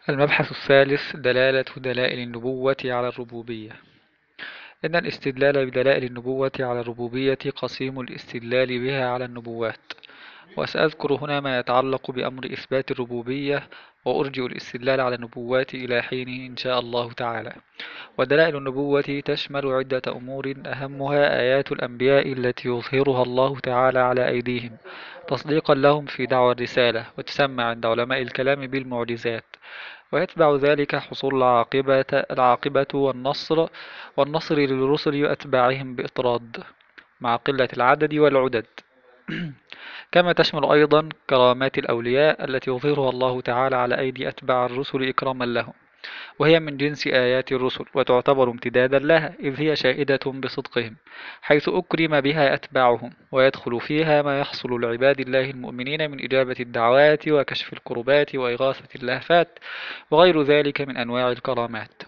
المبحث الثالث: دلالة دلائل النبوة على الربوبية. إن الاستدلال بدلائل النبوة على الربوبية قسيم الاستدلال بها على النبوات، وسأذكر هنا ما يتعلق بأمر إثبات الربوبية، وأرجئ الاستدلال على النبوات إلى حينه إن شاء الله تعالى. ودلائل النبوة تشمل عدة أمور، أهمها آيات الأنبياء التي يظهرها الله تعالى على أيديهم تصديقا لهم في دعوى الرسالة، وتسمى عند علماء الكلام بالمعجزات. ويتبع ذلك حصول العاقبة والنصر للرسل وأتباعهم بإطراد مع قلة العدد والعدد. كما تشمل أيضا كرامات الأولياء التي يظهرها الله تعالى على أيدي أتباع الرسل إكراما لهم، وهي من جنس آيات الرسل، وتعتبر امتدادا لها إذ هي شاهدة بصدقهم، حيث أكرم بها أتباعهم، ويدخل فيها ما يحصل لعباد الله المؤمنين من إجابة الدعوات وكشف الكربات وإغاثة اللهفات وغير ذلك من أنواع الكرامات.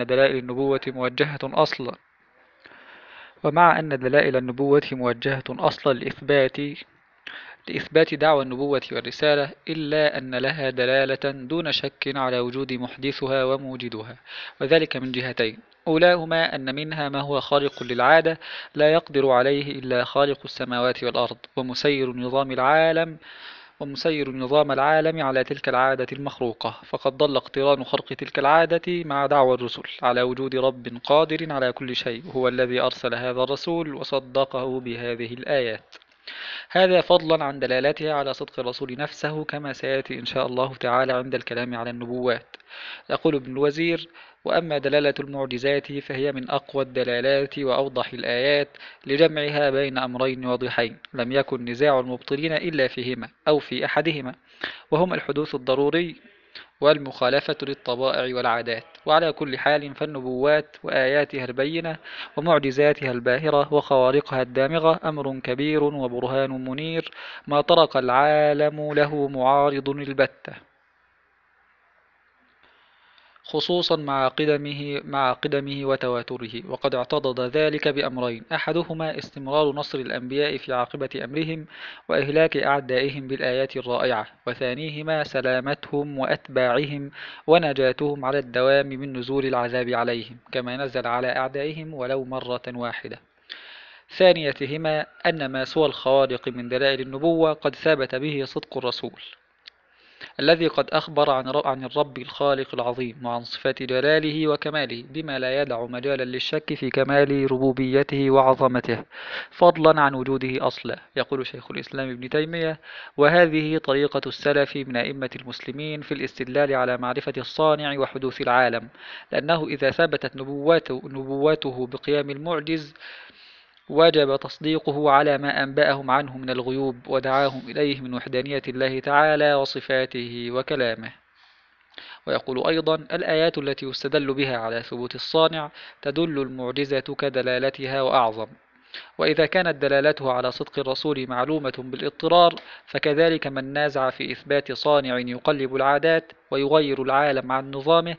ومع أن دلائل النبوة موجهة أصلا لإثبات دعوى النبوة والرسالة، إلا أن لها دلالة دون شك على وجود محدثها وموجدها، وذلك من جهتين: أولاهما أن منها ما هو خارق للعادة لا يقدر عليه إلا خالق السماوات والأرض، ومسير نظام العالم على تلك العادة المخروقة، فقد ضل اقتران خرق تلك العادة مع دعوى الرسل على وجود رب قادر على كل شيء، هو الذي أرسل هذا الرسول وصدقه بهذه الآيات، هذا فضلا عن دلالتها على صدق الرسول نفسه، كما سيأتي إن شاء الله تعالى عند الكلام على النبوات. يقول ابن الوزير: وأما دلالة المعجزات فهي من أقوى الدلالات وأوضح الآيات، لجمعها بين أمرين واضحين لم يكن نزاع المبطلين إلا فيهما أو في أحدهما، وهما الحدوث الضروري والمخالفة للطبائع والعادات. وعلى كل حال فالنبوات وآياتها البينة ومعجزاتها الباهرة وخوارقها الدامغة أمر كبير وبرهان منير، ما طرق العالم له معارض البتة، خصوصا مع قدمه وتواتره. وقد اعتضد ذلك بأمرين: أحدهما استمرار نصر الأنبياء في عاقبة أمرهم وإهلاك أعدائهم بالآيات الرائعة، وثانيهما سلامتهم وأتباعهم ونجاتهم على الدوام من نزول العذاب عليهم كما نزل على أعدائهم ولو مرة واحدة. ثانيتهما أن ما سوى الخوارق من دلائل النبوة قد ثبت به صدق الرسول الذي قد أخبر عن الرب الخالق العظيم وعن صفات جلاله وكماله بما لا يدع مجالا للشك في كمال ربوبيته وعظمته، فضلا عن وجوده أصلا. يقول شيخ الإسلام ابن تيمية: وهذه طريقة السلف من أئمة المسلمين في الاستدلال على معرفة الصانع وحدوث العالم، لأنه إذا ثبتت نبوته بقيام المعجز وجب تصديقه على ما أنبأهم عنه من الغيوب ودعاهم إليه من وحدانية الله تعالى وصفاته وكلامه. ويقول أيضا: الآيات التي يستدل بها على ثبوت الصانع تدل المعجزة كدلالتها وأعظم. وإذا كانت دلالته على صدق الرسول معلومة بالاضطرار، فكذلك من نازع في إثبات صانع يقلب العادات ويغير العالم عن نظامه،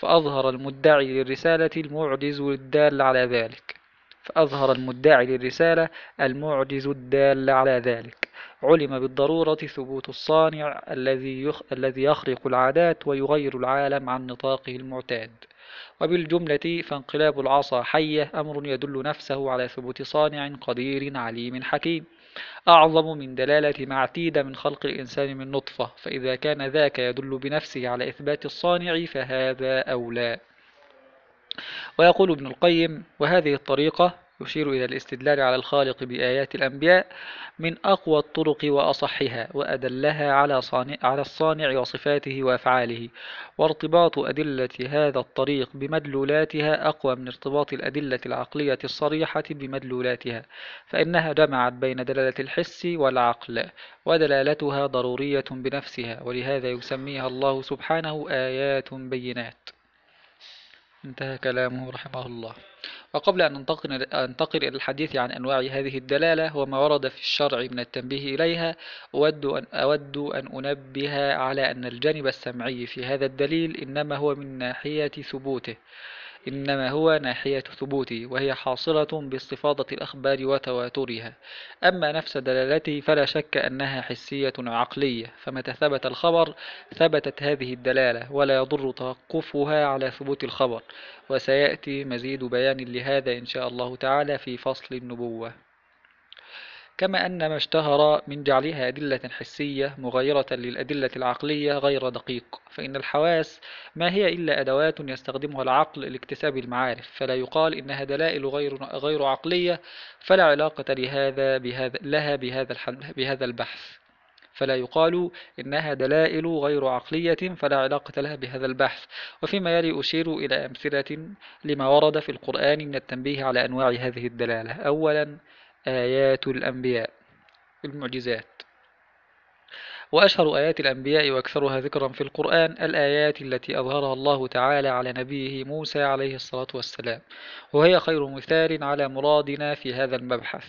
فأظهر المدعي للرسالة المعجز الدال على ذلك، علم بالضرورة ثبوت الصانع الذي يخرق العادات ويغير العالم عن نطاقه المعتاد. وبالجملة فانقلاب العصا حية أمر يدل نفسه على ثبوت صانع قدير عليم حكيم، أعظم من دلالة ما اعتيد من خلق الإنسان من نطفة، فإذا كان ذاك يدل بنفسه على إثبات الصانع فهذا أولى. ويقول ابن القيم: وهذه الطريقة، يشير إلى الاستدلال على الخالق بآيات الأنبياء، من أقوى الطرق وأصحها وأدلها على الصانع وصفاته وأفعاله، وارتباط أدلة هذا الطريق بمدلولاتها أقوى من ارتباط الأدلة العقلية الصريحة بمدلولاتها، فإنها جمعت بين دلالة الحس والعقل، ودلالتها ضرورية بنفسها، ولهذا يسميها الله سبحانه آيات بينات. انتهى كلامه رحمه الله. وقبل أن أنتقل إلى الحديث عن أنواع هذه الدلالة وما ورد في الشرع من التنبيه إليها، أود أن أنبه على أن الجانب السمعي في هذا الدليل إنما هو من ناحية ثبوته، إنما هو ناحية ثبوته، وهي حاصلة باستفاضة الأخبار وتواترها. أما نفس دلالته فلا شك أنها حسية عقلية، فمتى ثبت الخبر ثبتت هذه الدلالة، ولا يضر توقفها على ثبوت الخبر. وسيأتي مزيد بيان لهذا إن شاء الله تعالى في فصل النبوة. كما أن ما اشتهر من جعلها أدلة حسية مغايرة للأدلة العقلية غير دقيق، فإن الحواس ما هي إلا أدوات يستخدمها العقل لاكتساب المعارف، فلا يقال إنها دلائل غير عقلية، فلا علاقة لها بهذا البحث. فلا يقال إنها دلائل غير عقلية فلا علاقة لها بهذا البحث. وفيما يلي أشير إلى أمثلة لما ورد في القرآن من التنبيه على أنواع هذه الدلالة. أولا، آيات الأنبياء، المعجزات. وأشهر آيات الأنبياء وأكثرها ذكرا في القرآن الآيات التي أظهرها الله تعالى على نبيه موسى عليه الصلاة والسلام، وهي خير مثال على مرادنا في هذا المبحث،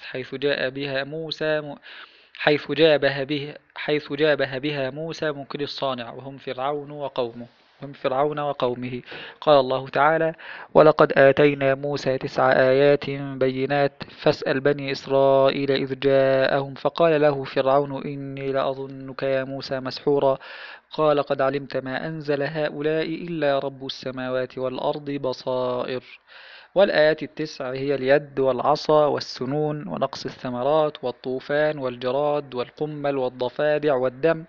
حيث جابها بها موسى منكر الصانع، وهم فرعون وقومه. قال الله تعالى: ولقد آتينا موسى 9 آيات بينات فاسأل بني إسرائيل إذ جاءهم فقال له فرعون إني لأظنك يا موسى مسحورا قال قد علمت ما أنزل هؤلاء إلا رب السماوات والأرض بصائر. والآيات ال9 هي اليد والعصا والسنون ونقص الثمرات والطوفان والجراد والقمل والضفادع والدم.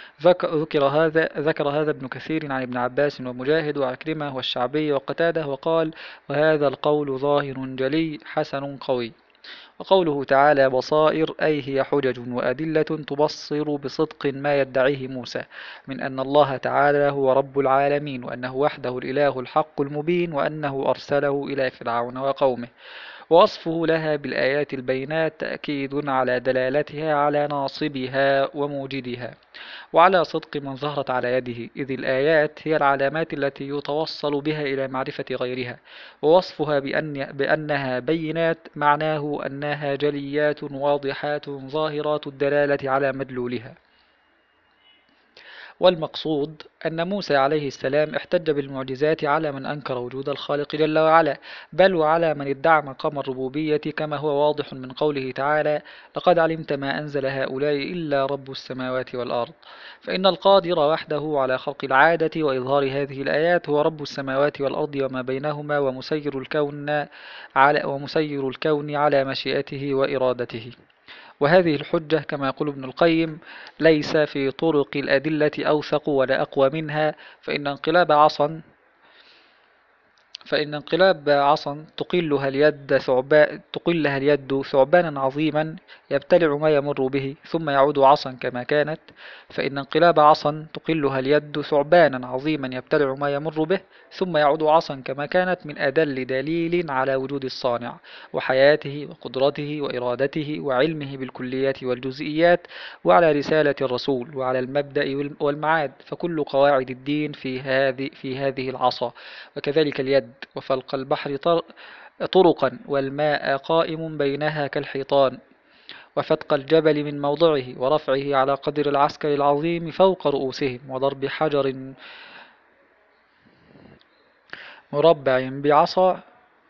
ذكر هذا ابن كثير عن ابن عباس ومجاهد وعكرمة والشعبي وقتاده، وقال: وهذا القول ظاهر جلي حسن قوي. وقوله تعالى بصائر أي هي حجج وأدلة تبصر بصدق ما يدعيه موسى من أن الله تعالى هو رب العالمين، وأنه وحده الإله الحق المبين، وأنه أرسله إلى فرعون وقومه. ووصفه لها بالآيات البينات تأكيد على دلالتها على ناصبها وموجدها، وعلى صدق من ظهرت على يده، إذ الآيات هي العلامات التي يتوصل بها إلى معرفة غيرها. ووصفها بأنها بينات معناه أنها جليات واضحات ظاهرات الدلالة على مدلولها. والمقصود أن موسى عليه السلام احتج بالمعجزات على من أنكر وجود الخالق جل وعلا، بل وعلى من ادعى مقام الربوبية، كما هو واضح من قوله تعالى: لقد علمت ما أنزل هؤلاء إلا رب السماوات والأرض. فإن القادر وحده على خلق العادة وإظهار هذه الآيات هو رب السماوات والأرض وما بينهما، ومسير الكون على مشيئته وإرادته. وهذه الحجة كما يقول ابن القيم ليس في طرق الأدلة أوثق ولا أقوى منها، فإن انقلاب عصا تقلها اليد ثعبانا عظيما يبتلع ما يمر به ثم يعود عصا كما كانت. فإن انقلاب عصا تقلها اليد ثعبانا عظيما يبتلع ما يمر به ثم يعود عصا كما كانت من أدل دليل على وجود الصانع وحياته وقدرته وإرادته وعلمه بالكليات والجزئيات، وعلى رسالة الرسول، وعلى المبدأ والمعاد. فكل قواعد الدين في هذه العصا، وكذلك اليد. وفلق البحر طرقا، والماء قائم بينها كالحيطان. وفتق الجبل من موضعه، ورفعه على قدر العسكر العظيم فوق رؤوسهم، وضرب مربع بعصا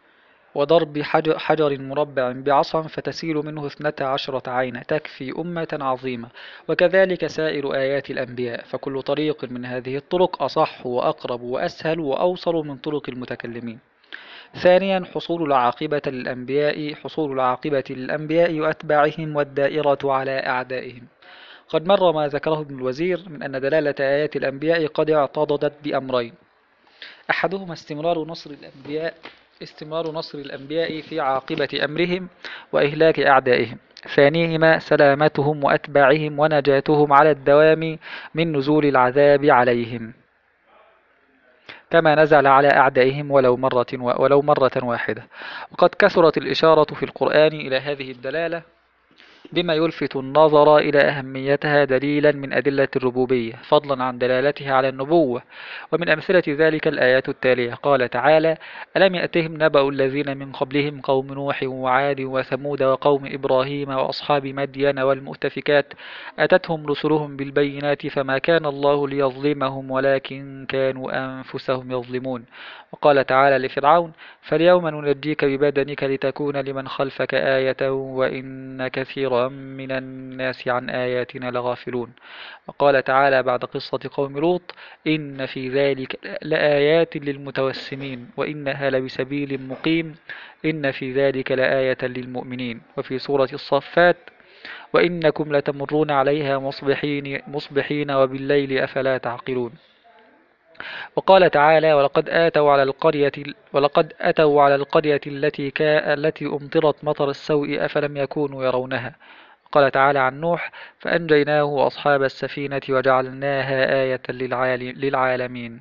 حجر مربع بعصا فتسيل منه 12 عينا تكفي أمة عظيمة. وكذلك سائر آيات الأنبياء، فكل طريق من هذه الطرق أصح وأقرب وأسهل وأوصل من طرق المتكلمين. ثانيا، حصول العاقبة للأنبياء وأتباعهم والدائرة على أعدائهم. قد مر ما ذكره ابن الوزير من أن دلالة آيات الأنبياء قد اعتضدت بأمرين: أحدهما استمرار نصر الأنبياء في عاقبة أمرهم وإهلاك أعدائهم. ثانيهما سلامتهم وأتباعهم ونجاتهم على الدوام من نزول العذاب عليهم، كما نزل على أعدائهم ولو مرة واحدة. وقد كثرت الإشارة في القرآن إلى هذه الدلالة بما يلفت النظر إلى أهميتها دليلا من أدلة الربوبية فضلا عن دلالتها على النبوة. ومن أمثلة ذلك الآيات التالية: قال تعالى: ألم يأتهم نبأ الذين من قبلهم قوم نوح وعاد وثمود وقوم إبراهيم وأصحاب مدين والمؤتفكات أتتهم رسلهم بالبينات فما كان الله ليظلمهم ولكن كانوا أنفسهم يظلمون. وقال تعالى لفرعون: فاليوم ننجيك ببدنك لتكون لمن خلفك آية وإن كثيرا من الناس عن آياتنا لغافلون. وقال تعالى بعد قصة قوم لوط: إن في ذلك لآيات للمتوسمين وإنها لبسبيل مقيم إن في ذلك لآية للمؤمنين. وفي سورة الصفات: وإنكم لتمرون عليها مصبحين وبالليل أفلا تعقلون. وقال تعالى: ولقد أتوا على القرية التي أمطرت مطر السوء أفلم يكونوا يرونها. قال تعالى عن نوح: فأنجيناه وأصحاب السفينة وجعلناها آية للعالمين.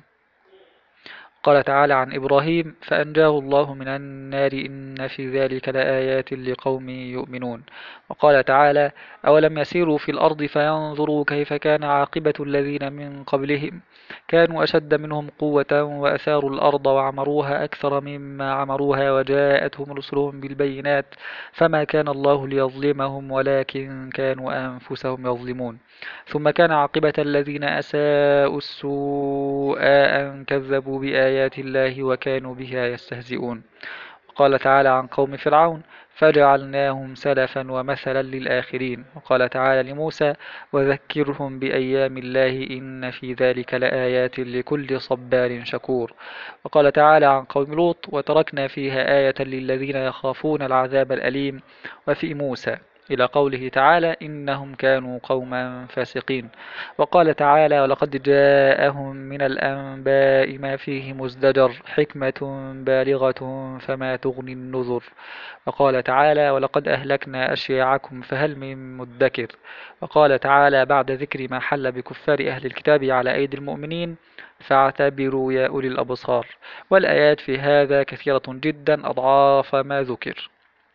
قال تعالى عن إبراهيم: فأنجاه الله من النار إن في ذلك لآيات لقوم يؤمنون. وقال تعالى: أولم يسيروا في الأرض فينظروا كيف كان عاقبة الذين من قبلهم كانوا أشد منهم قوة وأثاروا الأرض وعمروها أكثر مما عمروها وجاءتهم رسلهم بالبينات فما كان الله ليظلمهم ولكن كانوا أنفسهم يظلمون. ثم كان عاقبة الذين أساءوا السوء أن كذبوا بآيات الله وكانوا بها يستهزئون. وقال تعالى عن قوم فرعون: فجعلناهم سلفا ومثلا للآخرين. وقال تعالى لموسى: وذكرهم بأيام الله إن في ذلك لآيات لكل صبار شكور. وقال تعالى عن قوم لوط: وتركنا فيها آية للذين يخافون العذاب الأليم. وفي موسى إلى قوله تعالى: إنهم كانوا قوما فاسقين. وقال تعالى: ولقد جاءهم من الأنباء ما فيه مزدجر حكمة بالغة فما تغني النذر. وقال تعالى: ولقد أهلكنا أشياعكم فهل من مدكر. وقال تعالى بعد ذكر ما حل بكفار أهل الكتاب على أيدي المؤمنين: فاعتبروا يا أولي الأبصار. والآيات في هذا كثيرة جدا أضعاف ما ذكر،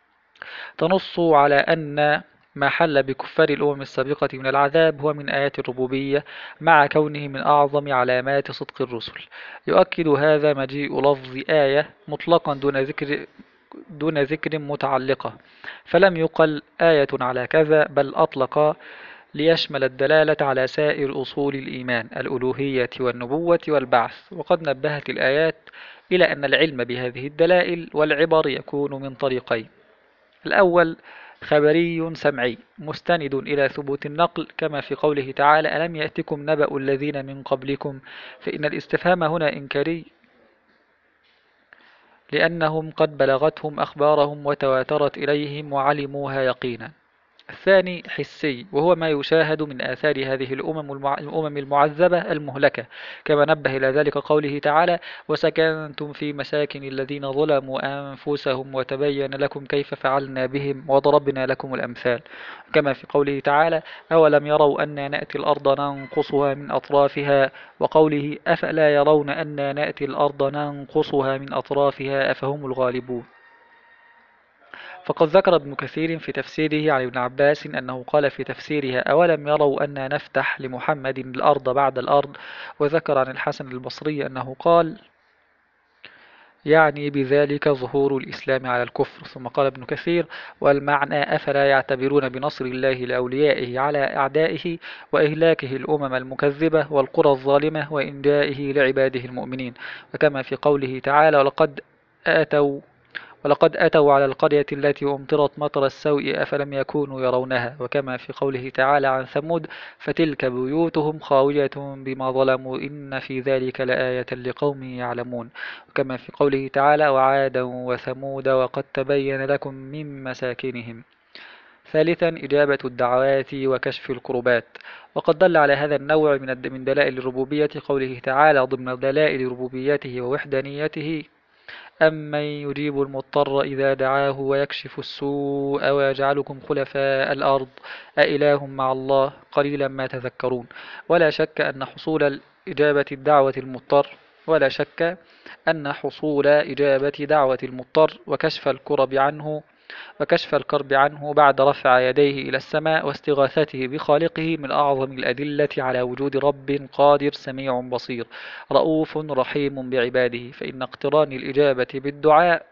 تنص على أن ما حل بكفار الأمم السابقة من العذاب هو من آيات الربوبية مع كونه من أعظم علامات صدق الرسل. يؤكد هذا مجيء لفظ آية مطلقا دون ذكر متعلقة، فلم يقل آية على كذا بل أطلق ليشمل الدلالة على سائر أصول الإيمان: الألوهية والنبوة والبعث. وقد نبهت الآيات إلى أن العلم بهذه الدلائل والعبر يكون من طريقين: الأول خبري سمعي مستند إلى ثبوت النقل كما في قوله تعالى: ألم يأتكم نبأ الذين من قبلكم، فإن الاستفهام هنا إنكاري لأنهم قد بلغتهم أخبارهم وتواترت إليهم وعلموها يقينا. الثاني حسي، وهو ما يشاهد من آثار هذه الأمم المعذبة المهلكة، كما نبه إلى ذلك قوله تعالى: وسكنتم في مساكن الذين ظلموا أنفسهم وتبين لكم كيف فعلنا بهم وضربنا لكم الأمثال، كما في قوله تعالى: أولم يروا أنا نأتي الأرض ننقصها من أطرافها، وقوله: أفلا يرون أنا نأتي الأرض ننقصها من أطرافها أفهم الغالبون. فقد ذكر ابن كثير في تفسيره عن ابن عباس أنه قال في تفسيرها: أولم يروا أنا نفتح لمحمد الأرض بعد الأرض. وذكر عن الحسن البصري أنه قال: يعني بذلك ظهور الإسلام على الكفر. ثم قال ابن كثير: والمعنى أفلا يعتبرون بنصر الله لأوليائه على أعدائه وإهلاكه الأمم المكذبة والقرى الظالمة وإنجائه لعباده المؤمنين. وكما في قوله تعالى: ولقد أتوا على القرية التي أمطرت مطر السوء أفلم يكونوا يرونها. وكما في قوله تعالى عن ثمود: فتلك بيوتهم خاوية بما ظلموا إن في ذلك لآية لقوم يعلمون. وكما في قوله تعالى: وعادا وثمود وقد تبين لكم من مساكنهم. ثالثا إجابة الدعوات وكشف الكربات. وقد دل على هذا النوع من دلائل الربوبية قوله تعالى ضمن دلائل ربوبيته ووحدانيته: أمن يجيب المضطر إذا دعاه ويكشف السوء ويجعلكم خلفاء الأرض أإله مع الله قليلا ما تذكرون. ولا شك أن حصول إجابة دعوة المضطر ولا شك أن حصول إجابة دعوة المضطر وكشف الكرب عنه وكشف الكرب عنه بعد رفع يديه إلى السماء واستغاثته بخالقه من أعظم الأدلة على وجود رب قادر سميع بصير رؤوف رحيم بعباده، فإن اقتران الإجابة بالدعاء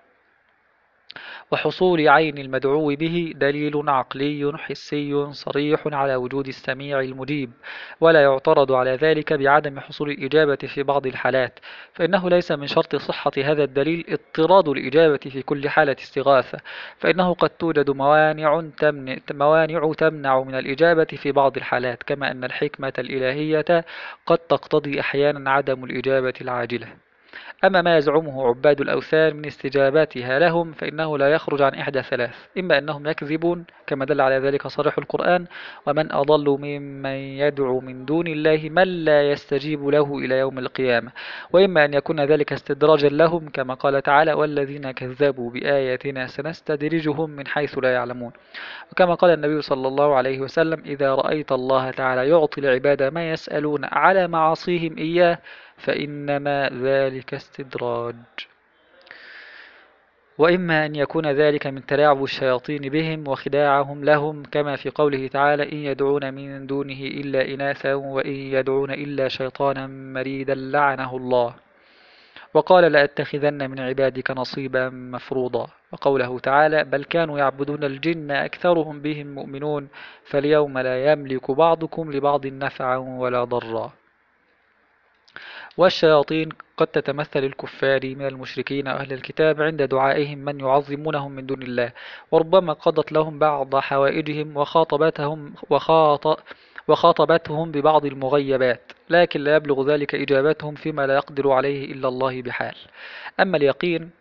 وحصول عين المدعو به دليل عقلي حسي صريح على وجود السميع المجيب، ولا يعترض على ذلك بعدم حصول الإجابة في بعض الحالات، فإنه ليس من شرط صحة هذا الدليل اضطراد الإجابة في كل حالة استغاثة، فإنه قد توجد موانع تمنع من الإجابة في بعض الحالات، كما أن الحكمة الإلهية قد تقتضي أحيانا عدم الإجابة العاجلة. أما ما يزعمه عباد الأوثان من استجاباتها لهم فإنه لا يخرج عن إحدى ثلاث: إما أنهم يكذبون كما دل على ذلك صريح القرآن: ومن أضل ممن يدعو من دون الله من لا يستجيب له إلى يوم القيامة، وإما أن يكون ذلك استدراجا لهم كما قال تعالى: والذين كذبوا بآياتنا سنستدرجهم من حيث لا يعلمون. وكما قال النبي صلى الله عليه وسلم: إذا رأيت الله تعالى يعطي العباد ما يسألون على معاصيهم إياه فإنما ذلك استدراج. وإما أن يكون ذلك من تلاعب الشياطين بهم وخداعهم لهم، كما في قوله تعالى: إن يدعون من دونه إلا إناثا وإن يدعون إلا شيطانا مريدا لعنه الله. وقال: لأتخذن من عبادك نصيبا مفروضا. وقوله تعالى: بل كانوا يعبدون الجن أكثرهم بهم مؤمنون فاليوم لا يملك بعضكم لبعض نفعا ولا ضرا. والشياطين قد تتمثل الكفار من المشركين أهل الكتاب عند دعائهم من يعظمونهم من دون الله، وربما قضت لهم بعض حوائجهم وخاطبتهم ببعض المغيبات، لكن لا يبلغ ذلك إجابتهم فيما لا يقدر عليه إلا الله بحال. أما اليقين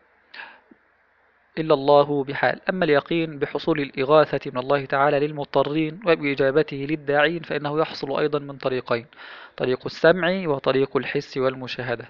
أما اليقين بحصول الإغاثة من الله تعالى للمضطرين وبإجابته للداعين فإنه يحصل أيضا من طريقين: طريق السمع وطريق الحس والمشاهدة.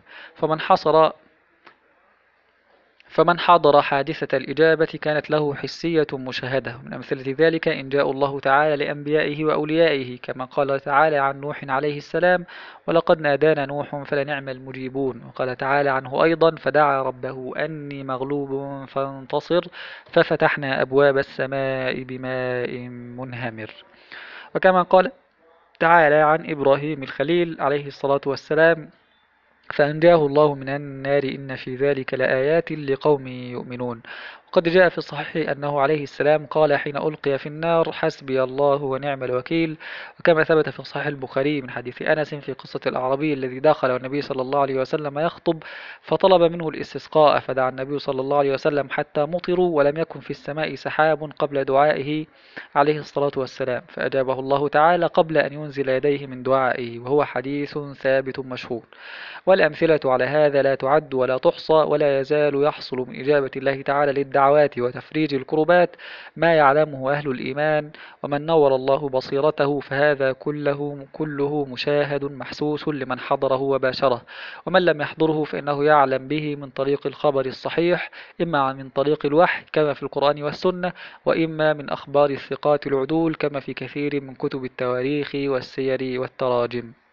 فمن حضر حادثة الإجابة كانت له حسية مشاهدة. من أمثلة ذلك إن جاء الله تعالى لأنبيائه وأوليائه، كما قال تعالى عن نوح عليه السلام: ولقد نادانا نوح فلنعم المجيبون. وقال تعالى عنه أيضا: فدعا ربه أني مغلوب فانتصر ففتحنا أبواب السماء بماء منهمر. وكما قال تعالى عن إبراهيم الخليل عليه الصلاة والسلام: فأنجاه الله من النار إن في ذلك لآيات لقوم يؤمنون. وقد جاء في الصحيح أنه عليه السلام قال حين ألقي في النار: حسبي الله ونعم الوكيل. وكما ثبت في صحيح البخاري من حديث أنس في قصة الأعرابي الذي دخل والنبي صلى الله عليه وسلم يخطب فطلب منه الاستسقاء، فدعا النبي صلى الله عليه وسلم حتى مطروا ولم يكن في السماء سحاب قبل دعائه عليه الصلاة والسلام، فأجابه الله تعالى قبل أن ينزل يديه من دعائه، وهو حديث ثابت مشهور. والأمثلة على هذا لا تعد ولا تحصى، ولا يزال يحصل من إجابة الله تعالى للدعوات وتفريج الكربات ما يعلمه أهل الإيمان، ومن نور الله بصيرته فهذا كله مشاهد محسوس لمن حضره وباشره، ومن لم يحضره فإنه يعلم به من طريق الخبر الصحيح، إما من طريق الوحي كما في القرآن والسنة، وإما من أخبار الثقات العدول كما في كثير من كتب التواريخ والسير والتراجم.